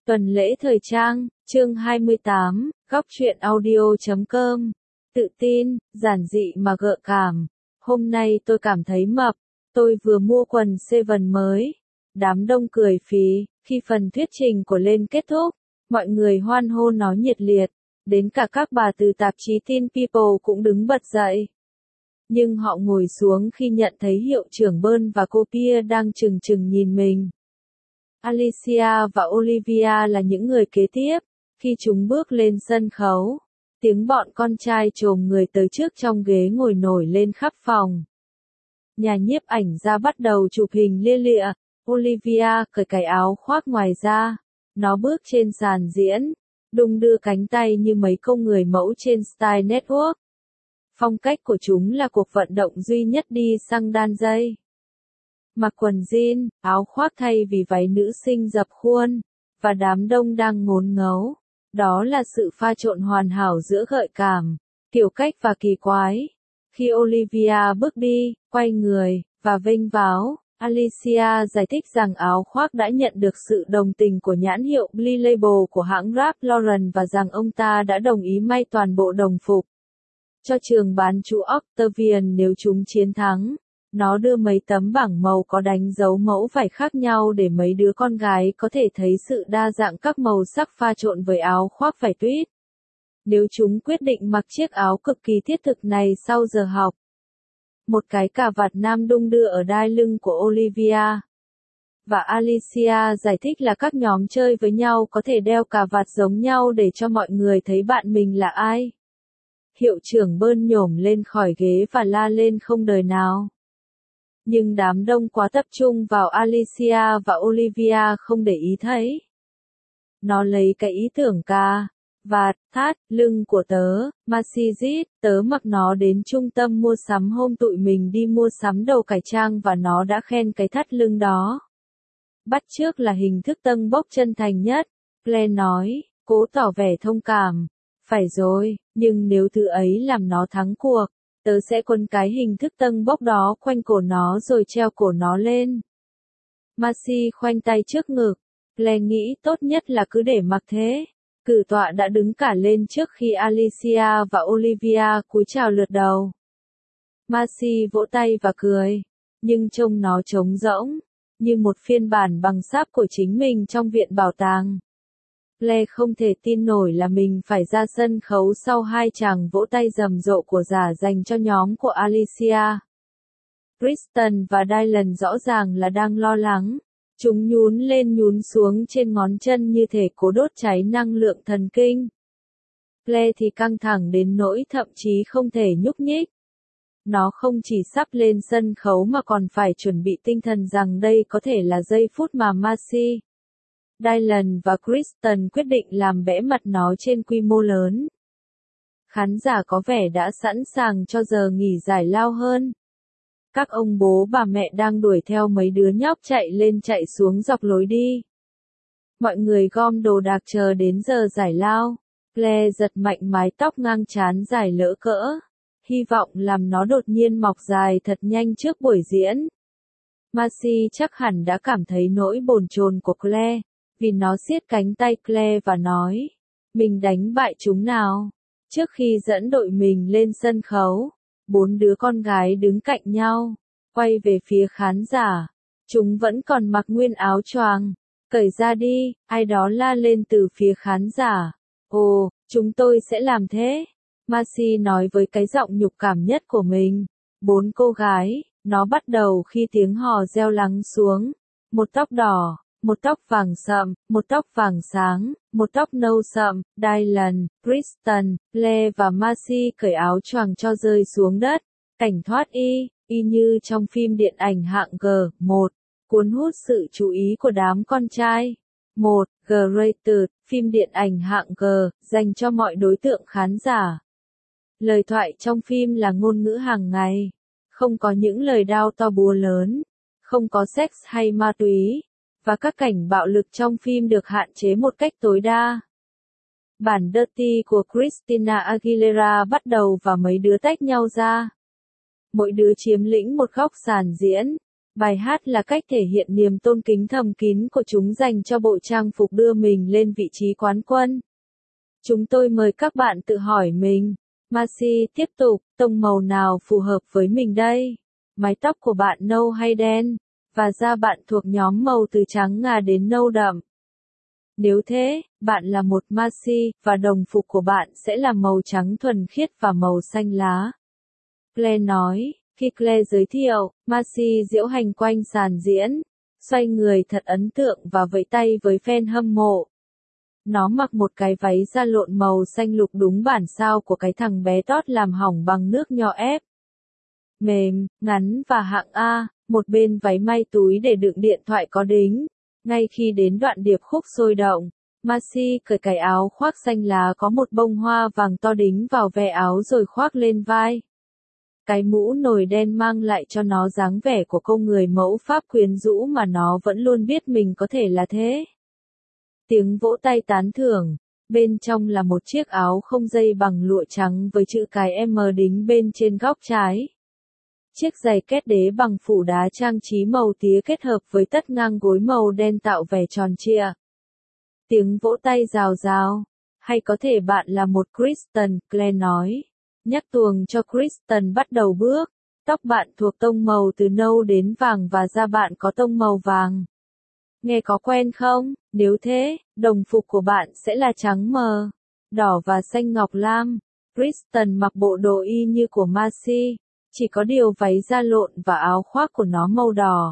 Tuần lễ thời trang, chương 28, góc truyện audio.com. Tự tin, giản dị mà gợi cảm. Hôm nay tôi cảm thấy mập. Tôi vừa mua quần Seven mới. Đám đông cười phí, khi phần thuyết trình của lên kết thúc. Mọi người hoan hô nói nhiệt liệt. Đến cả các bà từ tạp chí Teen People cũng đứng bật dậy. Nhưng họ ngồi xuống khi nhận thấy hiệu trưởng Bern và cô Pierre đang trừng trừng nhìn mình. Alicia và Olivia là những người kế tiếp. Khi chúng bước lên sân khấu, tiếng bọn con trai chồm người tới trước trong ghế ngồi nổi lên khắp phòng. Nhà nhiếp ảnh ra bắt đầu chụp hình lia lịa. Olivia cởi cái áo khoác ngoài ra. Nó bước trên sàn diễn, đung đưa cánh tay như mấy cô người mẫu trên Style Network. Phong cách của chúng là cuộc vận động duy nhất đi xăng đan dây. Mặc quần jean, áo khoác thay vì váy nữ sinh dập khuôn, và đám đông đang ngốn ngấu. Đó là sự pha trộn hoàn hảo giữa gợi cảm, kiểu cách và kỳ quái. Khi Olivia bước đi, quay người, và vênh váo, Alicia giải thích rằng áo khoác đã nhận được sự đồng tình của nhãn hiệu Blue Label của hãng Ralph Lauren và rằng ông ta đã đồng ý may toàn bộ đồng phục cho trường bán chú Octavian nếu chúng chiến thắng. Nó đưa mấy tấm bảng màu có đánh dấu mẫu vải khác nhau để mấy đứa con gái có thể thấy sự đa dạng các màu sắc pha trộn với áo khoác vải tuyết. Nếu chúng quyết định mặc chiếc áo cực kỳ thiết thực này sau giờ học. Một cái cà vạt nam đung đưa ở đai lưng của Olivia. Và Alicia giải thích là các nhóm chơi với nhau có thể đeo cà vạt giống nhau để cho mọi người thấy bạn mình là ai. Hiệu trưởng Bern nhổm lên khỏi ghế và la lên không đời nào. Nhưng đám đông quá tập trung vào Alicia và Olivia không để ý thấy. Nó lấy cái ý tưởng cà vạt, thắt lưng của tớ, Mercedes, tớ mặc nó đến trung tâm mua sắm hôm tụi mình đi mua sắm đầu cải trang và nó đã khen cái thắt lưng đó. Bắt chước là hình thức tâng bốc chân thành nhất, Claire nói, cố tỏ vẻ thông cảm. Phải rồi, nhưng nếu thứ ấy làm nó thắng cuộc, tớ sẽ quấn cái hình thức tâng bốc đó quanh cổ nó rồi treo cổ nó lên. Marcy khoanh tay trước ngực. Claire nghĩ tốt nhất là cứ để mặc thế. Cử tọa đã đứng cả lên trước khi Alicia và Olivia cúi chào lượt đầu. Marcy vỗ tay và cười. Nhưng trông nó trống rỗng, như một phiên bản bằng sáp của chính mình trong viện bảo tàng. Claire không thể tin nổi là mình phải ra sân khấu sau hai chàng vỗ tay rầm rộ của giả dành cho nhóm của Alicia. Kristen và Dylan rõ ràng là đang lo lắng. Chúng nhún lên nhún xuống trên ngón chân như thể cố đốt cháy năng lượng thần kinh. Claire thì căng thẳng đến nỗi thậm chí không thể nhúc nhích. Nó không chỉ sắp lên sân khấu mà còn phải chuẩn bị tinh thần rằng đây có thể là giây phút mà Marcy, Dylan và Kristen quyết định làm bẽ mặt nó trên quy mô lớn. Khán giả có vẻ đã sẵn sàng cho giờ nghỉ giải lao hơn. Các ông bố bà mẹ đang đuổi theo mấy đứa nhóc chạy lên chạy xuống dọc lối đi. Mọi người gom đồ đạc chờ đến giờ giải lao. Claire giật mạnh mái tóc ngang trán dài lỡ cỡ. Hy vọng làm nó đột nhiên mọc dài thật nhanh trước buổi diễn. Marcy chắc hẳn đã cảm thấy nỗi bồn chồn của Claire, vì nó siết cánh tay Claire và nói, mình đánh bại chúng nào. Trước khi dẫn đội mình lên sân khấu, 4 đứa con gái đứng cạnh nhau, quay về phía khán giả. Chúng vẫn còn mặc nguyên áo choàng. Cởi ra đi, ai đó la lên từ phía khán giả. Ồ, chúng tôi sẽ làm thế. Marcy nói với cái giọng nhục cảm nhất của mình. 4 cô gái, nó bắt đầu khi tiếng hò reo lắng xuống. Một tóc đỏ, một tóc vàng sậm, một tóc vàng sáng, một tóc nâu sậm. Dylan, Kristen, Claire và Marcy cởi áo choàng cho rơi xuống đất. Cảnh thoát y như trong phim điện ảnh hạng G1, cuốn hút sự chú ý của đám con trai. G-rated, phim điện ảnh hạng G, dành cho mọi đối tượng khán giả. Lời thoại trong phim là ngôn ngữ hàng ngày. Không có những lời đao to búa lớn. Không có sex hay ma túy. Và các cảnh bạo lực trong phim được hạn chế một cách tối đa. Bản Dirty của Christina Aguilera bắt đầu và mấy đứa tách nhau ra. Mỗi đứa chiếm lĩnh một góc sàn diễn. Bài hát là cách thể hiện niềm tôn kính thầm kín của chúng dành cho bộ trang phục đưa mình lên vị trí quán quân. Chúng tôi mời các bạn tự hỏi mình. Marcy tiếp tục, tông màu nào phù hợp với mình đây? Mái tóc của bạn nâu hay đen? Và da bạn thuộc nhóm màu từ trắng ngà đến nâu đậm. Nếu thế, bạn là một Marcy, và đồng phục của bạn sẽ là màu trắng thuần khiết và màu xanh lá. Claire nói, khi Claire giới thiệu, Marcy diễu hành quanh sàn diễn, xoay người thật ấn tượng và vẫy tay với fan hâm mộ. Nó mặc một cái váy da lộn màu xanh lục đúng bản sao của cái thằng bé tót làm hỏng bằng nước nho ép. Mềm, ngắn và hạng A, một bên váy may túi để đựng điện thoại có đính. Ngay khi đến đoạn điệp khúc sôi động, Marcy cởi cái áo khoác xanh lá có một bông hoa vàng to đính vào ve áo rồi khoác lên vai. Cái mũ nồi đen mang lại cho nó dáng vẻ của cô người mẫu Pháp quyến rũ mà nó vẫn luôn biết mình có thể là thế. Tiếng vỗ tay tán thưởng, bên trong là một chiếc áo không dây bằng lụa trắng với chữ cái M đính bên trên góc trái. Chiếc giày kết đế bằng phủ đá trang trí màu tía kết hợp với tất ngang gối màu đen tạo vẻ tròn trịa. Tiếng vỗ tay rào rào. Hay có thể bạn là một Kristen, Claire nói. Nhắc tuồng cho Kristen bắt đầu bước. Tóc bạn thuộc tông màu từ nâu đến vàng và da bạn có tông màu vàng. Nghe có quen không? Nếu thế, đồng phục của bạn sẽ là trắng mờ, đỏ và xanh ngọc lam. Kristen mặc bộ đồ y như của Marcy, chỉ có điều váy da lộn và áo khoác của nó màu đỏ.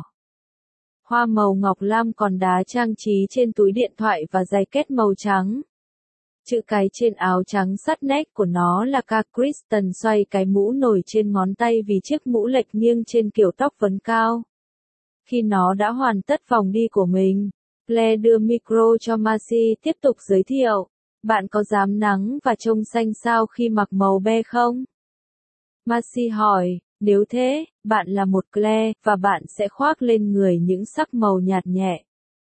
Hoa màu ngọc lam còn đá trang trí trên túi điện thoại và giày kết màu trắng. Chữ cái trên áo trắng sắt nét của nó là K. Kristen xoay cái mũ nổi trên ngón tay vì chiếc mũ lệch nghiêng trên kiểu tóc vấn cao. Khi nó đã hoàn tất vòng đi của mình, Claire đưa micro cho Marcy tiếp tục giới thiệu. Bạn có dám nắng và trông xanh sao khi mặc màu be không? Marcy hỏi, nếu thế, bạn là một Claire, và bạn sẽ khoác lên người những sắc màu nhạt nhẹ.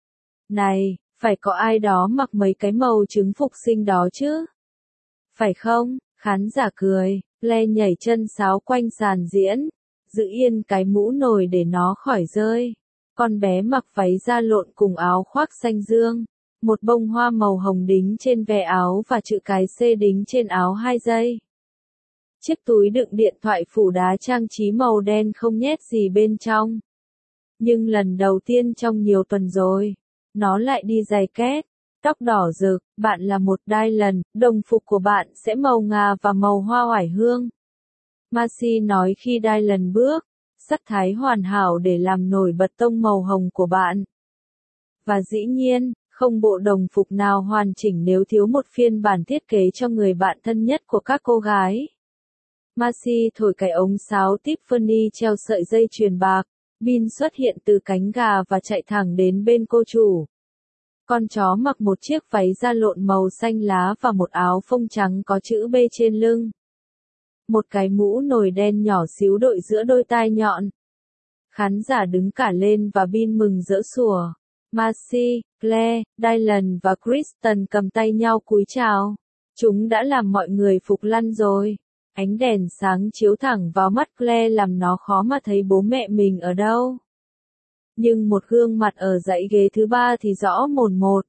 Này, phải có ai đó mặc mấy cái màu trứng phục sinh đó chứ? Phải không? Khán giả cười, Claire nhảy chân sáo quanh sàn diễn, giữ yên cái mũ nồi để nó khỏi rơi. Con bé mặc váy da lộn cùng áo khoác xanh dương, một bông hoa màu hồng đính trên ve áo và chữ cái C đính trên áo 2 dây. Chiếc túi đựng điện thoại phủ đá trang trí màu đen không nhét gì bên trong. Nhưng lần đầu tiên trong nhiều tuần rồi, nó lại đi giày két, tóc đỏ rực, bạn là một Dylan, đồng phục của bạn sẽ màu ngà và màu hoa oải hương. Marcy nói khi Dylan bước, sắc thái hoàn hảo để làm nổi bật tông màu hồng của bạn. Và dĩ nhiên, không bộ đồng phục nào hoàn chỉnh nếu thiếu một phiên bản thiết kế cho người bạn thân nhất của các cô gái. Marcy thổi cái ống sáo Tiffany treo sợi dây chuyền bạc, Bean xuất hiện từ cánh gà và chạy thẳng đến bên cô chủ. Con chó mặc một chiếc váy da lộn màu xanh lá và một áo phông trắng có chữ B trên lưng. Một cái mũ nồi đen nhỏ xíu đội giữa đôi tai nhọn. Khán giả đứng cả lên và Bean mừng rỡ sủa. Marcy, Claire, Dylan và Kristen cầm tay nhau cúi chào. Chúng đã làm mọi người phục lăn rồi. Ánh đèn sáng chiếu thẳng vào mắt Claire làm nó khó mà thấy bố mẹ mình ở đâu. Nhưng một gương mặt ở dãy ghế thứ 3 thì rõ mồn một.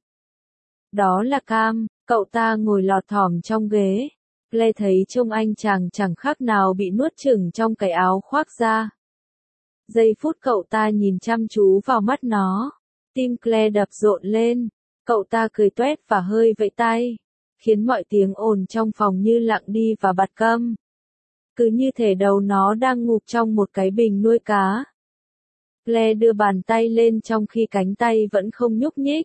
Đó là Cam, cậu ta ngồi lọt thỏm trong ghế. Claire thấy trông anh chàng chẳng khác nào bị nuốt chửng trong cái áo khoác da. Giây phút cậu ta nhìn chăm chú vào mắt nó, tim Claire đập rộn lên. Cậu ta cười toét và hơi vẫy tay, khiến mọi tiếng ồn trong phòng như lặng đi và bặt câm. Cứ như thể đầu nó đang ngụp trong một cái bình nuôi cá. Claire đưa bàn tay lên trong khi cánh tay vẫn không nhúc nhích.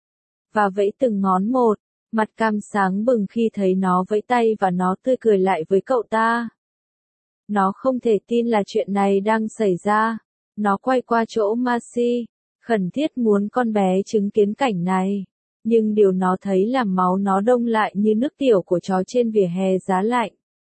Và vẫy từng ngón một, mặt Cam sáng bừng khi thấy nó vẫy tay và nó tươi cười lại với cậu ta. Nó không thể tin là chuyện này đang xảy ra. Nó quay qua chỗ Marcy, khẩn thiết muốn con bé chứng kiến cảnh này. Nhưng điều nó thấy làm máu nó đông lại như nước tiểu của chó trên vỉa hè giá lạnh.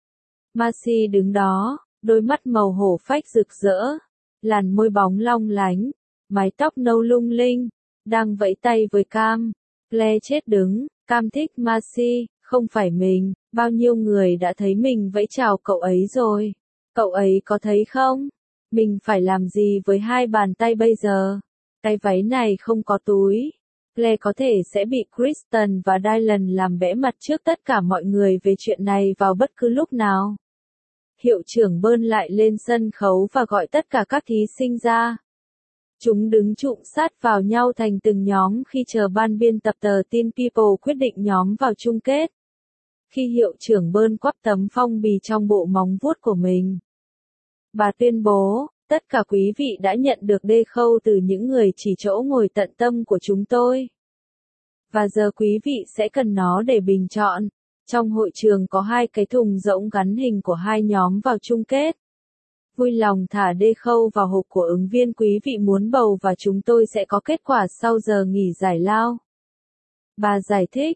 Marcy đứng đó, đôi mắt màu hổ phách rực rỡ, làn môi bóng long lánh, mái tóc nâu lung linh, đang vẫy tay với Cam. Claire chết đứng, Cam thích Marcy, không phải mình, bao nhiêu người đã thấy mình vẫy chào cậu ấy rồi. Cậu ấy có thấy không? Mình phải làm gì với hai bàn tay bây giờ? Cái váy này không có túi. Claire có thể sẽ bị Kristen và Dylan làm bẽ mặt trước tất cả mọi người về chuyện này vào bất cứ lúc nào. Hiệu trưởng Bơn lại lên sân khấu và gọi tất cả các thí sinh ra. Chúng đứng chụm sát vào nhau thành từng nhóm khi chờ ban biên tập tờ tin People quyết định nhóm vào chung kết. Khi hiệu trưởng Bơn quắp tấm phong bì trong bộ móng vuốt của mình, bà tuyên bố, tất cả quý vị đã nhận được đê khâu từ những người chỉ chỗ ngồi tận tâm của chúng tôi. Và giờ quý vị sẽ cần nó để bình chọn. Trong hội trường có hai cái thùng rỗng gắn hình của hai nhóm vào chung kết. Vui lòng thả đê khâu vào hộp của ứng viên quý vị muốn bầu và chúng tôi sẽ có kết quả sau giờ nghỉ giải lao. Bà giải thích,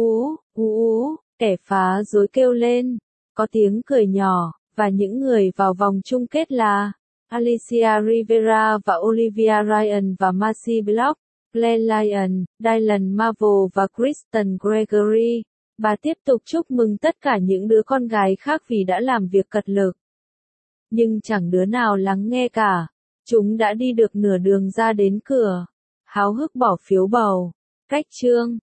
kẻ phá rối kêu lên, có tiếng cười nhỏ, và những người vào vòng chung kết là Alicia Rivera và Olivia Ryan và Marcy Block, Claire Lyon, Dylan Marvel và Kristen Gregory. Bà tiếp tục chúc mừng tất cả những đứa con gái khác vì đã làm việc cật lực. Nhưng chẳng đứa nào lắng nghe cả. Chúng đã đi được nửa đường ra đến cửa. Háo hức bỏ phiếu bầu. Cách chương